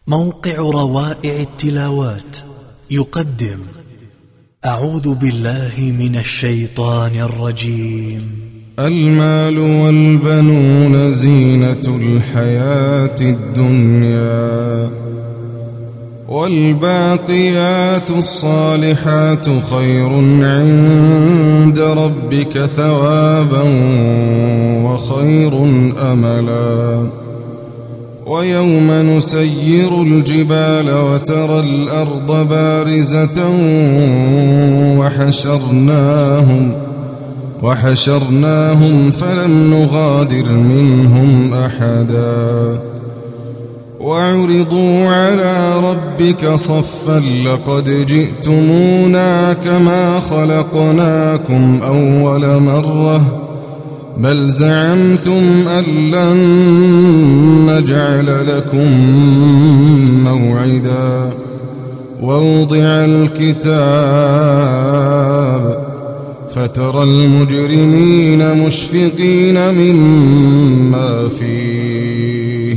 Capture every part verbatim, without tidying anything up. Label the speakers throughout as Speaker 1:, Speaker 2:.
Speaker 1: موقع روائع التلاوات يقدم أعوذ بالله من الشيطان الرجيم.
Speaker 2: المال والبنون زينة الحياة الدنيا، والباقيات الصالحات خير عند ربك ثوابا وخير أملا. ويوم نسير الجبال وترى الأرض بارزة وحشرناهم وحشرناهم فلم نغادر منهم أحدا. وعرضوا على ربك صفا لقد جئتمونا كما خلقناكم أول مرة بل زعمتم أن لن نجعل لكم موعدا. ووضع الكتاب فترى المجرمين مشفقين مما فيه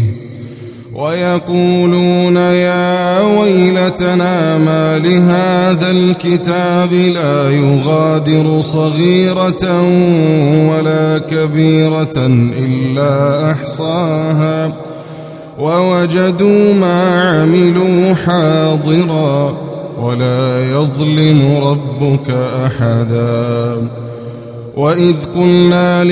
Speaker 2: ويقولون يا ويلتنا ما لهذا الكتاب لا يغادر صغيرة ولا كبيرة إلا أحصاها ووجدوا ما عملوا حاضرا ولا يظلم ربك أحدا. وإذ قلنا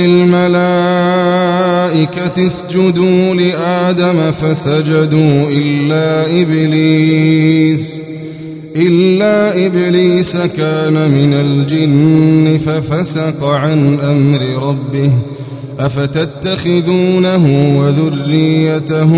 Speaker 2: للملائكة اسجدوا لآدم فسجدوا إلا إبليس إلا إبليس كان من الجن ففسق عن أمر ربه أفتتخذونه وذريته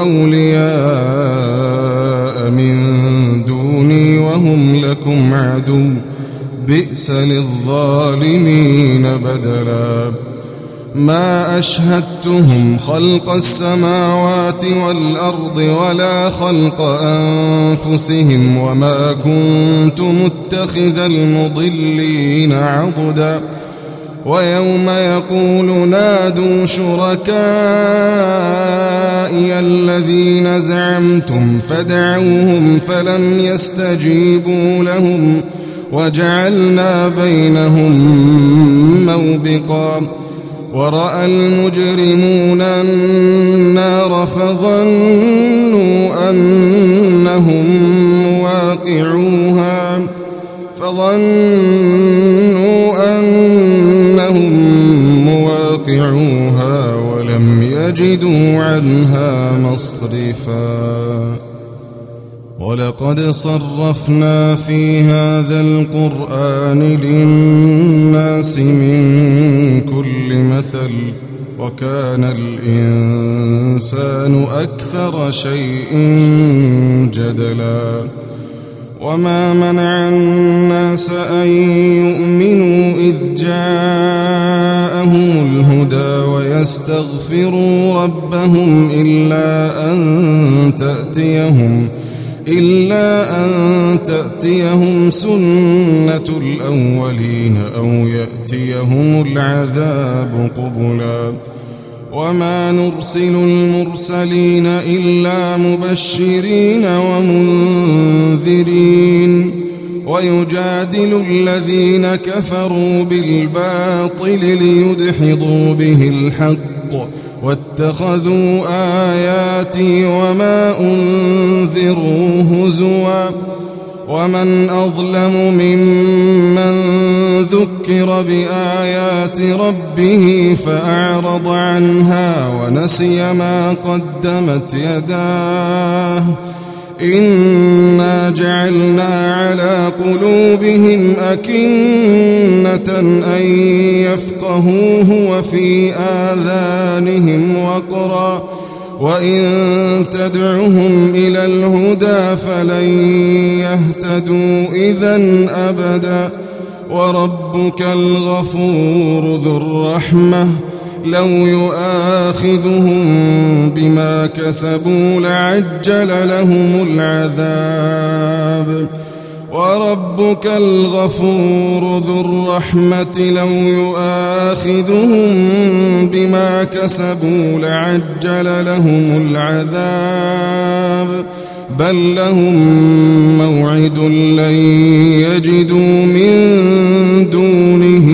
Speaker 2: أولياء من دوني وهم لكم عدو بئس للظالمين بدلا. ما أشهدتهم خلق السماوات والأرض ولا خلق أنفسهم وما كنت متخذ المضلين عضدا. ويوم يقول نادوا شركائي الذين زعمتم فدعوهم فلم يستجيبوا لهم وجعلنا بينهم موبقا. ورأى المجرمون النار فظنوا أنهم مواقعوها فظنوا أنهم مواقعوها ولم يجدوا عنها مصرفا. ولقد صرفنا في هذا القرآن للناس من كل مثل وكان الإنسان أكثر شيء جدلا. وما منع الناس أن يؤمنوا إذ جاءهم الهدى ويستغفروا ربهم إلا أن تأتيهم إلا أن تأتيهم سنة الأولين أو يأتيهم العذاب قبلا. وما نرسل المرسلين إلا مبشرين ومنذرين ويجادل الذين كفروا بالباطل ليدحضوا به الحق واتخذوا آياتي وما أنذروا هزوا. ومن أظلم ممن ذكر بآيات ربه فأعرض عنها ونسي ما قدمت يداه إنا جعلنا على قلوبهم أكنة أن يفقهوه وفي آذانهم وقرا وإن تدعهم إلى الهدى فلن يهتدوا إذن أبدا. وربك الغفور ذو الرحمة لو يؤاخذهم بما كسبوا لعجل لهم العذاب. وربك الغفور ذو الرحمة لو يؤاخذهم بما كسبوا لعجل لهم العذاب بل لهم موعد لن يجدوا من دونه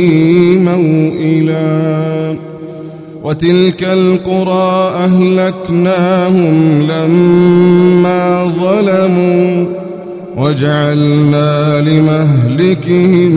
Speaker 2: موئلا وتلك القرى أهلكناهم لما ظلموا وجعلنا لمهلكهم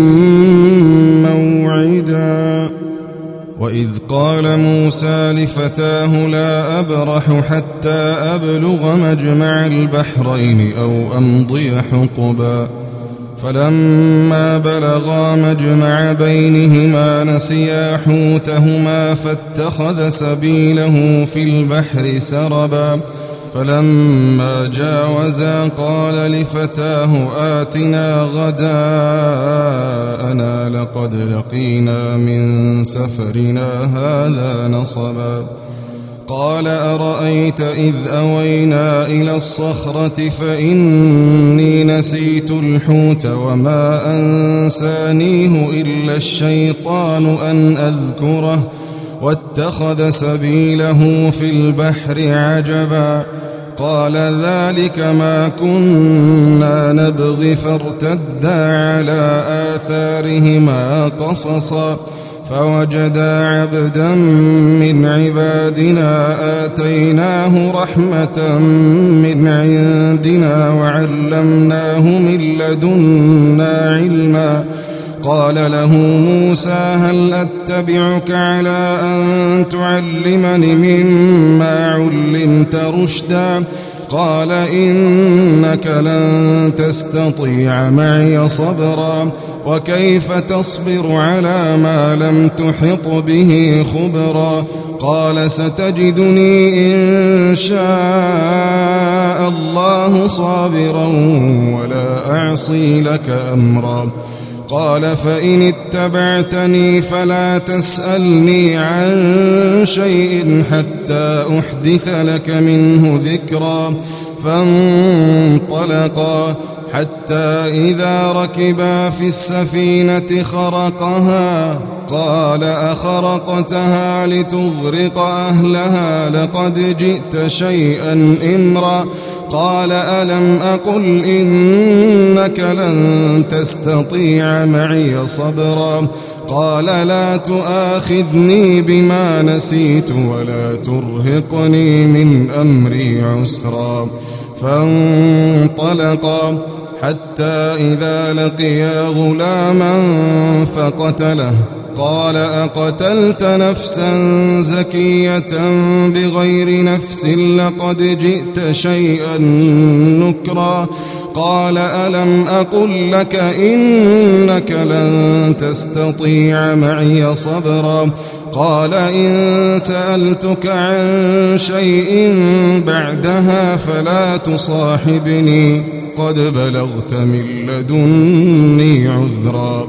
Speaker 2: موعدا وإذ قال موسى لفتاه لا أبرح حتى أبلغ مجمع البحرين أو أمضي حقبا فلما بلغا مجمع بينهما نسيا حوتهما فاتخذ سبيله في البحر سربا فلما جاوزا قال لفتاه آتنا غداءنا لقد لقينا من سفرنا هذا نصبا قال أرأيت إذ أوينا إلى الصخرة فإني نسيت الحوت وما أنسانيه إلا الشيطان أن أذكره واتخذ سبيله في البحر عجبا قال ذلك ما كنا نبغي فارتدا على آثارهما قصصا فوجدا عبدا من عبادنا آتيناه رحمة من عندنا وعلمناه من لدنا علما قال له موسى هل أتبعك على أن تعلمني مما علمت رشدا قال إنك لن تستطيع معي صبرا وكيف تصبر على ما لم تحط به خبرا قال ستجدني إن شاء الله صابرا ولا أعصي لك أمرا قال فإن اتبعتني فلا تسألني عن شيء حتى أحدث لك منه ذكرا فانطلقا حتى إذا ركبا في السفينة خرقها قال أخرقتها لتغرق أهلها لقد جئت شيئا إمرا قال ألم أقل إنك لن تستطيع معي صبرا قال لا تؤاخذني بما نسيت ولا ترهقني من أمري عسرا فانطلقا حتى إذا لقيا غلاما فقتله قال أقتلت نفسا زكية بغير نفس لقد جئت شيئا نكرا قال ألم أقل لك إنك لن تستطيع معي صبرا قال إن سألتك عن شيء بعدها فلا تصاحبني قد بلغت من لدني عذرا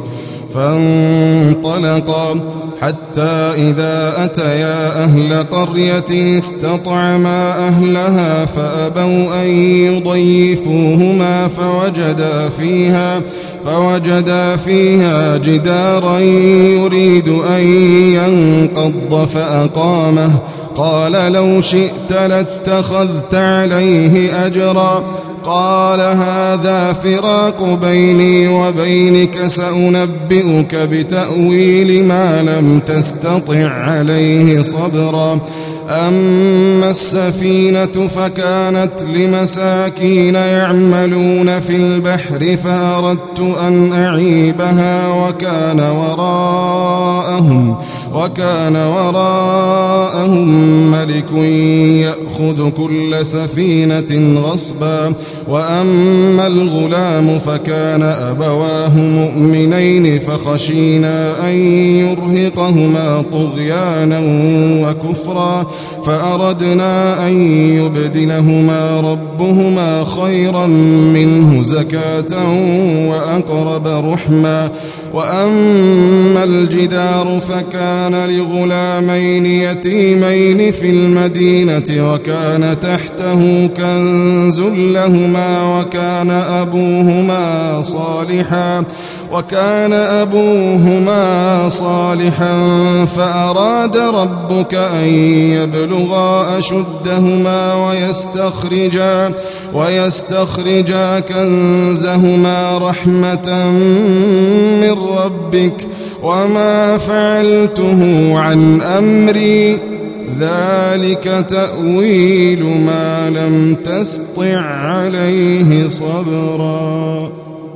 Speaker 2: فانطلقا حتى إذا أتيا أهل قرية استطعما أهلها فأبوا أن يضيفوهما فوجدا فيها فوجدا فيها جدارا يريد أن ينقض فأقامه قال لو شئت لاتخذت عليه أجرا قال هذا فراق بيني وبينك سأنبئك بتأويل ما لم تستطع عليه صبرا أما السفينة فكانت لمساكين يعملون في البحر فأردت أن أعيبها وكان وراءهم وكان وراءهم ملك يأخذ كل سفينة غصبا وأما الغلام فكان أبواه مؤمنين فخشينا أن يرهقهما طغيانا وكفرا فأردنا أن يبدلهما ربهما خيرا منه زكاة وأقرب رحما وأما الجدار فكان لغلامين يتيمين في المدينة وكان تحته كنز لهما وكان أبوهما صالحا وكان أبوهما صالحا فأراد ربك أن يبلغا أشدهما ويستخرجا ويستخرجا كنزهما رحمة من ربك وما فعلته عن أمري ذلك تأويل ما لم تسطع عليه صبرا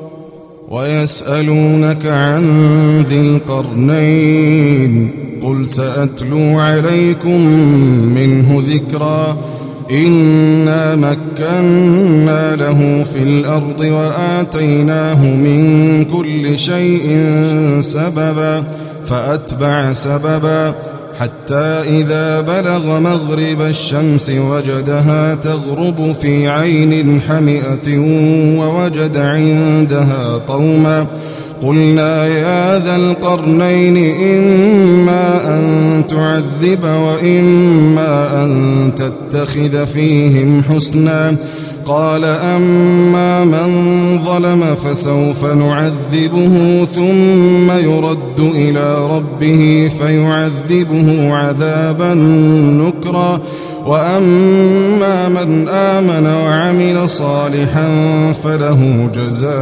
Speaker 2: ويسألونك عن ذي القرنين قل سأتلو عليكم منه ذكرا إنا مكنا له في الأرض وآتيناه من كل شيء سببا فأتبع سببا حتى إذا بلغ مغرب الشمس وجدها تغرب في عين حمئة ووجد عندها قوما قلنا يا ذا القرنين إما أن تعذب وإما أن تتخذ فيهم حسنا قال أما من ظلم فسوف نعذبه ثم يرد إلى ربه فيعذبه عذابا نكرا وأما من آمن وعمل صالحا فله جزاء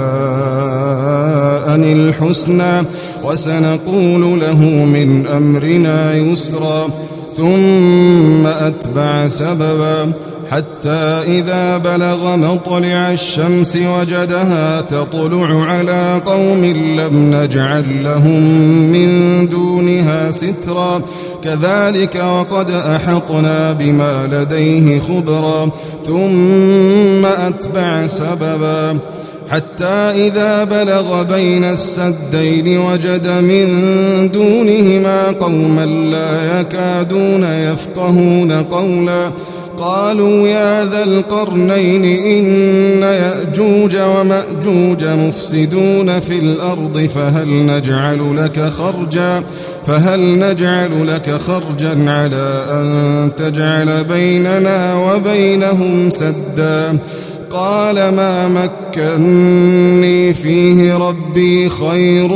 Speaker 2: الحسنى وسنقول له من أمرنا يسرا ثم أتبع سببا حتى إذا بلغ مطلع الشمس وجدها تطلع على قوم لم نجعل لهم من دونها سترا كذلك وقد أحطنا بما لديه خبرا ثم أتبع سببا حتى إذا بلغ بين السدين وجد من دونهما قوما لا يكادون يفقهون قولا قالوا يا ذا القرنين إن يأجوج ومأجوج مفسدون في الأرض فهل نجعل لك خرجا فهل نجعل لك خرجا على أن تجعل بيننا وبينهم سدا قال ما مكني فيه ربي خير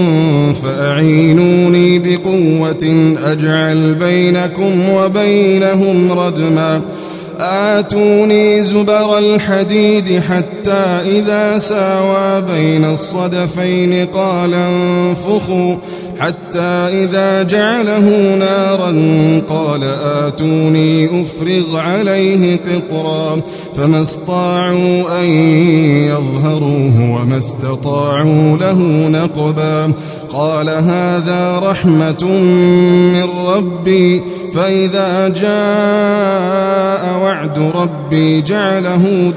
Speaker 2: فأعينوني بقوة أجعل بينكم وبينهم ردما آتوني زبر الحديد حتى إذا ساوى بين الصدفين قال انفخوا حتى إذا جعله نارا قال آتوني أفرغ عليه قطرا فما استطاعوا أن يظهروه وما استطاعوا له نقبا قال هذا رحمة من ربي فإذا جاء وعد ربي جعله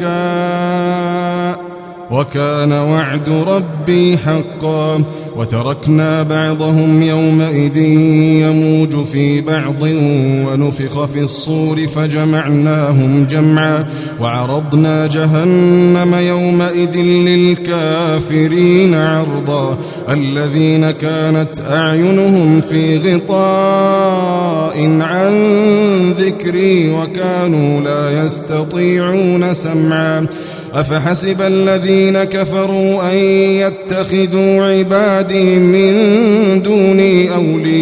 Speaker 2: دكا وكان وعد ربي حقا وتركنا بعضهم يومئذ يموج في بعض ونفخ في الصور فجمعناهم جمعا وعرضنا جهنم يومئذ للكافرين عرضا الذين كانت أعينهم في غطاء عن ذكري وكانوا لا يستطيعون سمعا أفحسب الذين كفروا أن يتخذوا عبادي من دوني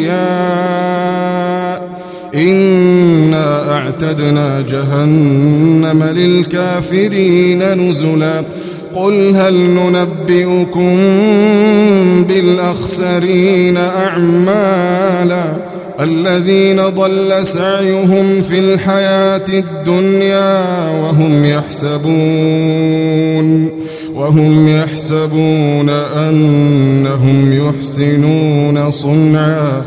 Speaker 2: أولياء إنا أعتدنا جهنم للكافرين نزلا قل هل ننبئكم بالأخسرين أعمالا الذين ضل سعيهم في الحياة الدنيا وهم يحسبون وهم يحسبون أنهم يحسنون صنعا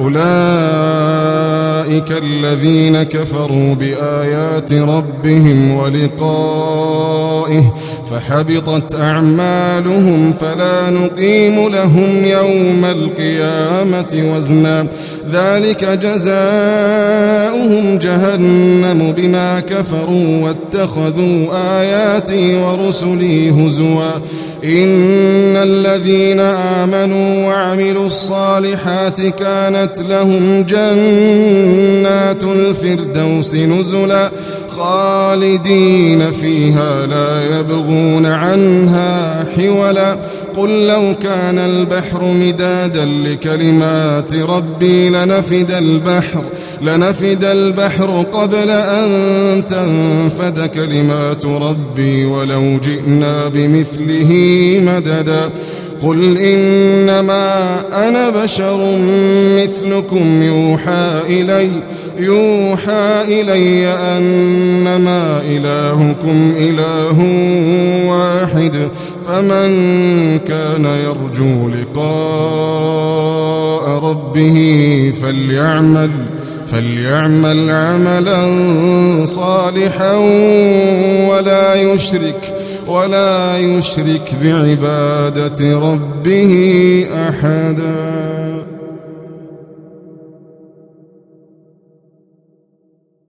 Speaker 2: أولئك الذين كفروا بآيات ربهم ولقائه فحبطت أعمالهم فلا نقيم لهم يوم القيامة وزنا ذلك جزاؤهم جهنم بما كفروا واتخذوا آياتي ورسلي هزوا إن الذين آمنوا وعملوا الصالحات كانت لهم جنات الفردوس نزلا خالدين فيها لا يبغون عنها حولا قل لو كان البحر مدادا لكلمات ربي لنفد البحر لنفد البحر قبل أن تنفد كلمات ربي ولو جئنا بمثله مددا قل إنما أنا بشر مثلكم يوحى إلي يوحى إلي أنما إلهكم إله واحد فمن كان يرجو لقاء ربه فليعمل فليعمل عملا صالحا ولا يشرك ولا يشرك بعبادة ربه أحدا.